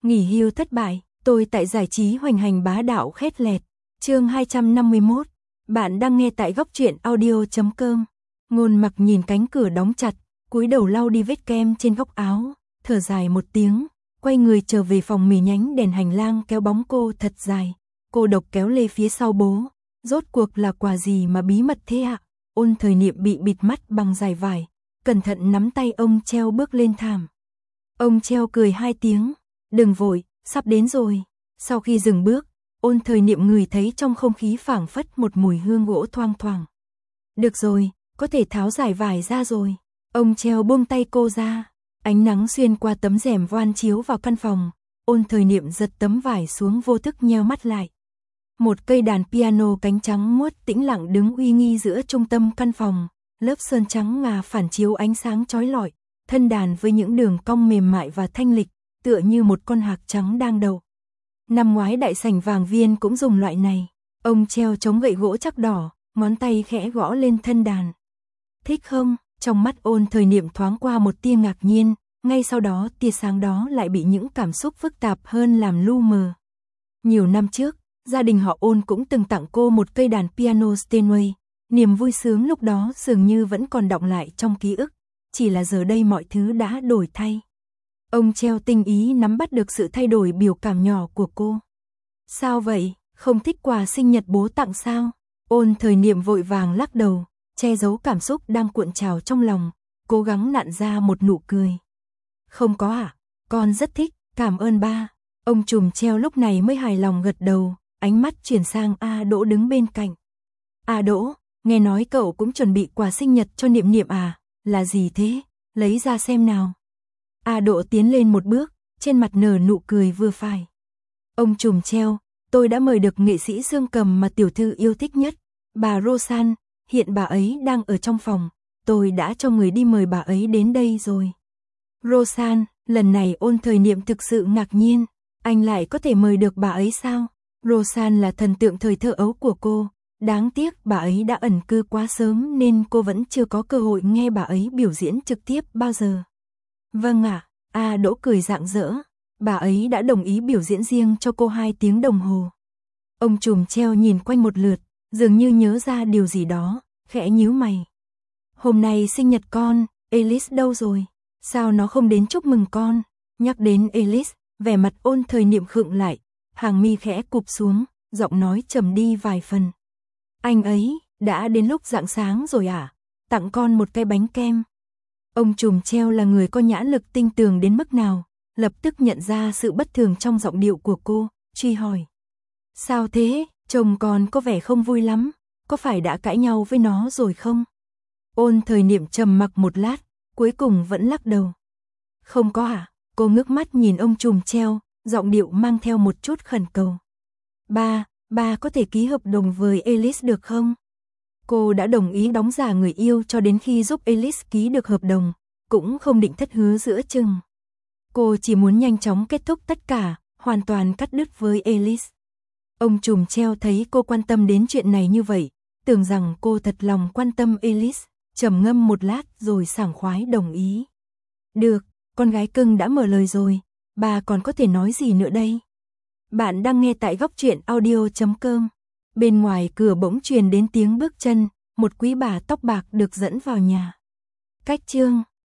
Nghỉ hưu thất bại, tôi tại giải trí hoành hành bá đạo khét lẹt. Chương 251. Bạn đang nghe tại góc truyện audio.com. Ngôn Mặc nhìn cánh cửa đóng chặt, cúi đầu lau đi vết kem trên góc áo, thở dài một tiếng, quay người trở về phòng mì nhánh đèn hành lang kéo bóng cô thật dài. Cô độc kéo lê phía sau bố. Rốt cuộc là quà gì mà bí mật thế ạ? Ôn Thời Niệm bị bịt mắt bằng dải vải, cẩn thận nắm tay ông Treo bước lên thảm. Ông Treo cười 2 tiếng, đừng vội, sắp đến rồi. Sau khi dừng bước, Ôn Thời Niệm ngửi thấy trong không khí phảng phất một mùi hương gỗ thoang thoảng. Được rồi, có thể tháo dải vải ra rồi. Ông Treo buông tay cô ra, ánh nắng xuyên qua tấm rèm voan chiếu vào căn phòng. Ôn Thời Niệm giật tấm vải xuống vô thức nheo mắt lại. Một cây đàn piano cánh trắng muốt tĩnh lặng đứng uy nghi giữa trung tâm căn phòng, lớp sơn trắng ngà phản chiếu ánh sáng chói lọi, thân đàn với những đường cong mềm mại và thanh lịch, tựa như một con hạc trắng đang đậu. Năm ngoái đại sảnh Vàng Viên cũng dùng loại này. Ông Treo chống gậy gỗ chắc đỏ, ngón tay khẽ gõ lên thân đàn. Thích không? Trong mắt Ôn Thời Niệm thoáng qua một tia ngạc nhiên, ngay sau đó tia sáng đó lại bị những cảm xúc phức tạp hơn làm lu mờ. Nhiều năm trước, gia đình họ Ôn cũng từng tặng cô một cây đàn piano Steinway, niềm vui sướng lúc đó dường như vẫn còn đọng lại trong ký ức, chỉ là giờ đây mọi thứ đã đổi thay. Ông Treo tinh ý nắm bắt được sự thay đổi biểu cảm nhỏ của cô. Sao vậy, không thích quà sinh nhật bố tặng sao? Ôn Thời Niệm vội vàng lắc đầu, che giấu cảm xúc đang cuộn trào trong lòng, cố gắng nặn ra một nụ cười. Không có à, con rất thích, cảm ơn ba. Ông trùm Treo lúc này mới hài lòng gật đầu, ánh mắt chuyển sang A Đỗ đứng bên cạnh. A Đỗ, nghe nói cậu cũng chuẩn bị quà sinh nhật cho Niệm Niệm à, là gì thế, lấy ra xem nào. A Đỗ tiến lên một bước, trên mặt nở nụ cười vừa phải. Ông trùm Treo, tôi đã mời được nghệ sĩ dương cầm mà tiểu thư yêu thích nhất, bà Rosanne, hiện bà ấy đang ở trong phòng, tôi đã cho người đi mời bà ấy đến đây rồi. Rosanne, lần này Ôn Thời Niệm thực sự ngạc nhiên, anh lại có thể mời được bà ấy sao? Rosanne là thần tượng thời thơ ấu của cô, đáng tiếc bà ấy đã ẩn cư quá sớm nên cô vẫn chưa có cơ hội nghe bà ấy biểu diễn trực tiếp bao giờ. Vâng ạ, A Đỗ cười rạng rỡ, bà ấy đã đồng ý biểu diễn riêng cho cô 2 tiếng đồng hồ. Ông trùm Treo nhìn quanh một lượt, dường như nhớ ra điều gì đó, khẽ nhíu mày. Hôm nay sinh nhật con, Alice đâu rồi? Sao nó không đến chúc mừng con? Nhắc đến Alice, vẻ mặt Ôn Thời Niệm khựng lại, hàng mi khẽ cụp xuống, giọng nói trầm đi vài phần. Anh ấy, đã đến lúc rạng sáng rồi à? Tặng con một cái bánh kem. Ông trùm Treo là người có nhãn lực tinh tường đến mức nào, lập tức nhận ra sự bất thường trong giọng điệu của cô, truy hỏi. Sao thế, chồng con có vẻ không vui lắm, có phải đã cãi nhau với nó rồi không? Ôn Thời Niệm trầm mặc một lát, cuối cùng vẫn lắc đầu. Không có à? Cô ngước mắt nhìn ông trùm Treo, giọng điệu mang theo một chút khẩn cầu. Ba có thể ký hợp đồng với Alice được không? Cô đã đồng ý đóng giả người yêu cho đến khi giúp Alice ký được hợp đồng, cũng không định thất hứa giữa chừng. Cô chỉ muốn nhanh chóng kết thúc tất cả, hoàn toàn cắt đứt với Alice. Ông trùm Treo thấy cô quan tâm đến chuyện này như vậy, tưởng rằng cô thật lòng quan tâm Alice, trầm ngâm một lát rồi sảng khoái đồng ý. Được, con gái cưng đã mở lời rồi, bà còn có thể nói gì nữa đây? Bạn đang nghe tại góc truyện audio.com. Bên ngoài cửa bỗng truyền đến tiếng bước chân, một quý bà tóc bạc được dẫn vào nhà. Cách chương